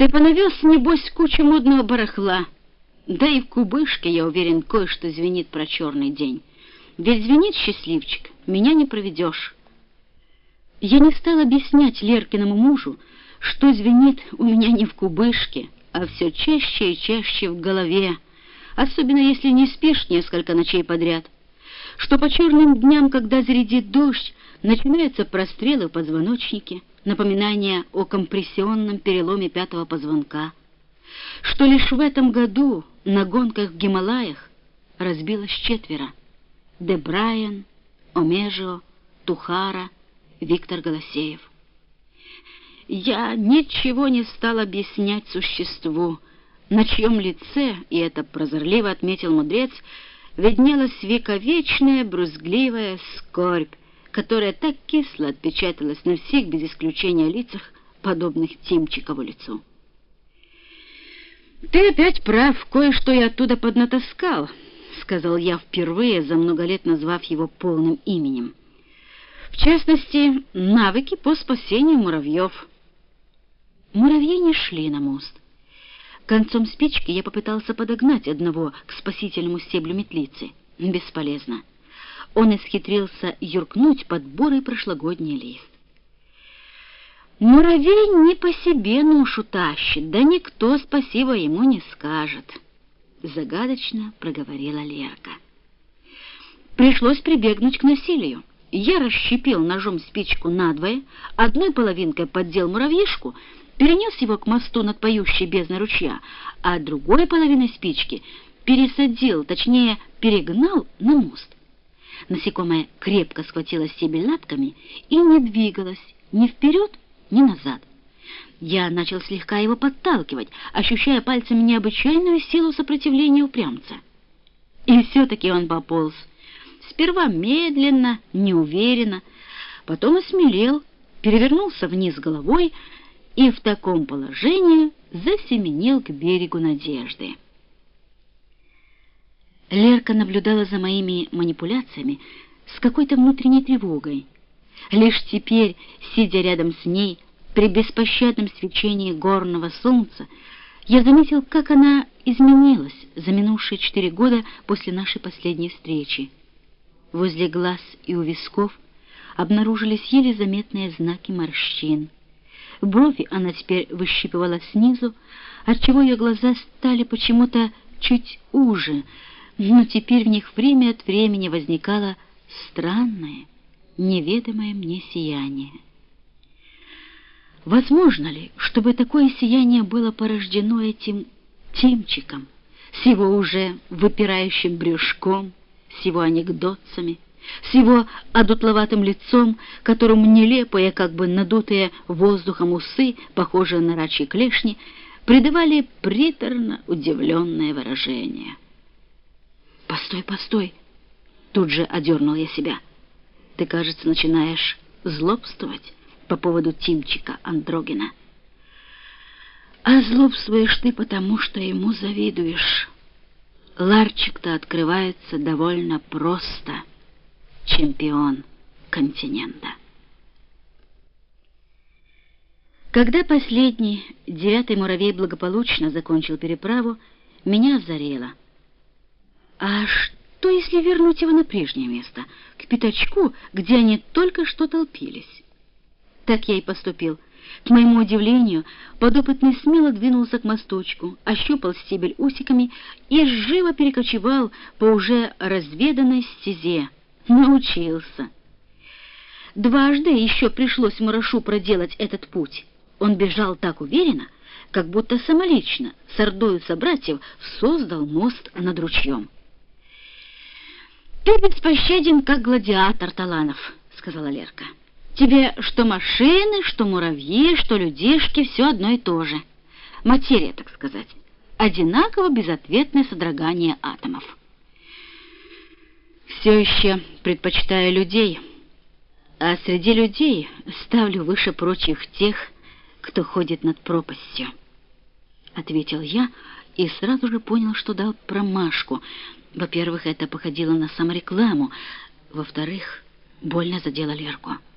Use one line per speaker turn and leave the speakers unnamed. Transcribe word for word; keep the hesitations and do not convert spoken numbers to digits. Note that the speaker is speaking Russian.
Ты понавез, небось, кучу модного барахла. Да и в кубышке, я уверен, кое-что звенит про черный день. Ведь звенит, счастливчик, меня не проведешь. Я не стал объяснять Леркиному мужу, что звенит у меня не в кубышке, а все чаще и чаще в голове, особенно если не спишь несколько ночей подряд, что по черным дням, когда зарядит дождь, начинаются прострелы в позвоночнике, напоминание о компрессионном переломе пятого позвонка, что лишь в этом году на гонках в Гималаях разбилось четверо: Де Брайан, Омежо, Тухара, Виктор Голосеев. Я ничего не стал объяснять существу, на чьем лице, и это прозорливо отметил мудрец, виднелась вековечная брюзгливая скорбь, которая так кисло отпечаталась на всех без исключения лицах, подобных Тимчикову лицу. «Ты опять прав, кое-что я оттуда поднатаскал», — сказал я впервые за много лет, назвав его полным именем. «В частности, навыки по спасению муравьев». Муравьи не шли на мост. Концом спички я попытался подогнать одного к спасительному стеблю метлицы. Бесполезно. Он исхитрился юркнуть под бурый прошлогодний лист. «Муравей не по себе ношу тащит, да никто спасибо ему не скажет», — загадочно проговорила Лерка. Пришлось прибегнуть к насилию. Я расщепил ножом спичку надвое, одной половинкой поддел муравьишку, перенес его к мосту над поющей бездной ручья, а другой половиной спички пересадил, точнее, перегнал на мост. Насекомое крепко схватило стебель лапками и не двигалось ни вперед, ни назад. Я начал слегка его подталкивать, ощущая пальцами необычайную силу сопротивления упрямца. И все-таки он пополз. Сперва медленно, неуверенно, потом осмелел, перевернулся вниз головой и в таком положении засеменил к берегу надежды. Лерка наблюдала за моими манипуляциями с какой-то внутренней тревогой. Лишь теперь, сидя рядом с ней, при беспощадном свечении горного солнца, я заметил, как она изменилась за минувшие четыре года после нашей последней встречи. Возле глаз и у висков обнаружились еле заметные знаки морщин. Брови она теперь выщипывала снизу, отчего ее глаза стали почему-то чуть уже, но теперь в них время от времени возникало странное, неведомое мне сияние. Возможно ли, чтобы такое сияние было порождено этим Тимчиком, с его уже выпирающим брюшком, с его анекдотцами, с его одутловатым лицом, которому нелепые, как бы надутые воздухом усы, похожие на рачьи клешни, придавали приторно удивленное выражение. «Постой, постой!» Тут же одернул я себя. «Ты, кажется, начинаешь злобствовать по поводу Тимчика Андрогина». «А злобствуешь ты потому, что ему завидуешь. Ларчик-то открывается довольно просто. Чемпион континента». Когда последний, девятый муравей благополучно закончил переправу, меня озарело. А что, если вернуть его на прежнее место, к пятачку, где они только что толпились? Так я и поступил. К моему удивлению, подопытный смело двинулся к мосточку, ощупал стебель усиками и живо перекочевал по уже разведанной стезе. Научился. Дважды еще пришлось мурашу проделать этот путь. Он бежал так уверенно, как будто самолично с ордою собратьев создал мост над ручьем. «Ты беспощаден, как гладиатор, Таланов», — сказала Лерка. «Тебе что машины, что муравьи, что людишки, все одно и то же. Материя, так сказать. Одинаково безответное содрогание атомов». «Все еще предпочитаю людей, а среди людей ставлю выше прочих тех, кто ходит над пропастью», — ответил я и сразу же понял, что дал промашку. Во-первых, это походило на саморекламу, во-вторых, больно задело Лерку.